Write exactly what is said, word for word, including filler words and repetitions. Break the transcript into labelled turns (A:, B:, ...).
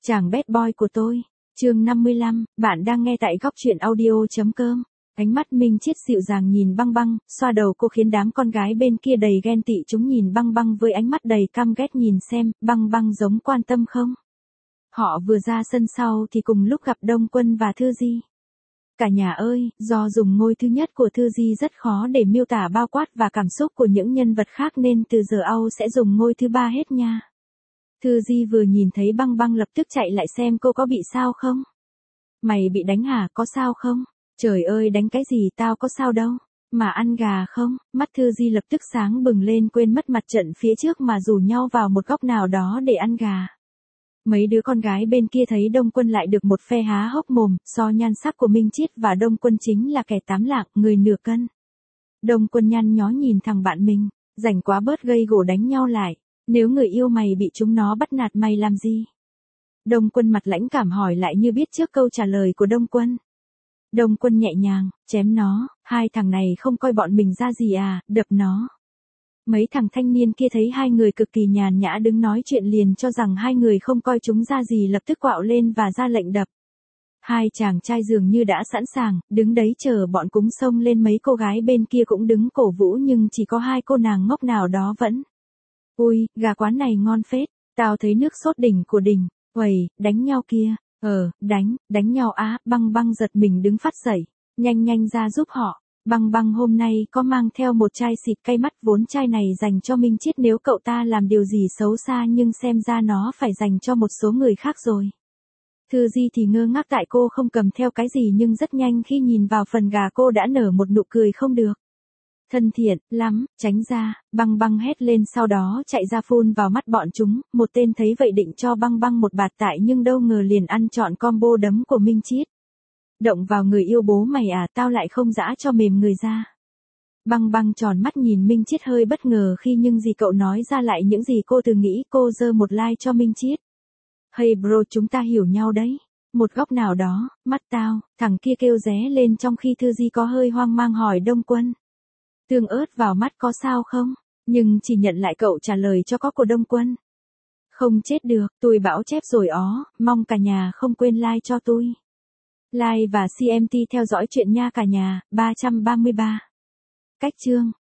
A: Chàng bad boy của tôi. Chương năm mươi lăm, bạn đang nghe tại góc truyện audio.com. Ánh mắt Minh Chiết dịu dàng nhìn Băng Băng, xoa đầu cô khiến đám con gái bên kia đầy ghen tị chúng nhìn Băng Băng với ánh mắt đầy căm ghét nhìn xem, Băng Băng giống quan tâm không? Họ vừa ra sân sau thì cùng lúc gặp Đông Quân và Thư Di. Cả nhà ơi, do dùng ngôi thứ nhất của Thư Di rất khó để miêu tả bao quát và cảm xúc của những nhân vật khác nên từ giờ Âu sẽ dùng ngôi thứ ba hết nha. Thư Di vừa nhìn thấy Băng Băng lập tức chạy lại xem cô có bị sao không. Mày bị đánh hả, có sao không? Trời ơi đánh cái gì, tao có sao đâu. Mà ăn gà không? Mắt Thư Di lập tức sáng bừng lên quên mất mặt trận phía trước mà rủ nhau vào một góc nào đó để ăn gà. Mấy đứa con gái bên kia thấy Đông Quân lại được một phe há hốc mồm, so nhan sắc của Minh Chiết và Đông Quân chính là kẻ tám lạng, người nửa cân. Đông Quân nhăn nhó nhìn thằng bạn mình, rảnh quá bớt gây gổ đánh nhau lại. Nếu người yêu mày bị chúng nó bắt nạt mày làm gì? Đông Quân mặt lãnh cảm hỏi lại như biết trước câu trả lời của Đông Quân. Đông Quân nhẹ nhàng, chém nó, hai thằng này không coi bọn mình ra gì à, đập nó. Mấy thằng thanh niên kia thấy hai người cực kỳ nhàn nhã đứng nói chuyện liền cho rằng hai người không coi chúng ra gì lập tức quạo lên và ra lệnh đập. Hai chàng trai dường như đã sẵn sàng, đứng đấy chờ bọn cúng xông lên mấy cô gái bên kia cũng đứng cổ vũ nhưng chỉ có hai cô nàng ngốc nào đó vẫn. Ui, gà quán này ngon phết, tao thấy nước sốt đỉnh của đỉnh, uầy, đánh nhau kia, ờ, đánh, đánh nhau á, Băng Băng giật mình đứng phát dậy, nhanh nhanh ra giúp họ. Băng Băng hôm nay có mang theo một chai xịt cay mắt vốn chai này dành cho Minh Chiết nếu cậu ta làm điều gì xấu xa nhưng xem ra nó phải dành cho một số người khác rồi. Thư Di thì ngơ ngác tại cô không cầm theo cái gì nhưng rất nhanh khi nhìn vào phần gà cô đã nở một nụ cười không được. Thân thiện, lắm, tránh ra, Băng Băng hét lên sau đó chạy ra phun vào mắt bọn chúng, một tên thấy vậy định cho Băng Băng một bạt tại nhưng đâu ngờ liền ăn trọn combo đấm của Minh Chiết. Động vào người yêu bố mày à, tao lại không dã cho mềm người ra. Băng Băng tròn mắt nhìn Minh Chiết hơi bất ngờ khi nhưng gì cậu nói ra lại những gì cô từng nghĩ. Cô giơ một like cho Minh Chiết. Hey bro, chúng ta hiểu nhau đấy. Một góc nào đó, mắt tao, thằng kia kêu ré lên trong khi Thư Di có hơi hoang mang hỏi Đông Quân. Tương ớt vào mắt có sao không? Nhưng chỉ nhận lại cậu trả lời cho có của Đông Quân. Không chết được, tôi bão chép rồi ó, mong cả nhà không quên like cho tôi. Like và xê em tê theo dõi chuyện nha cả nhà. ba trăm ba mươi ba. Cách chương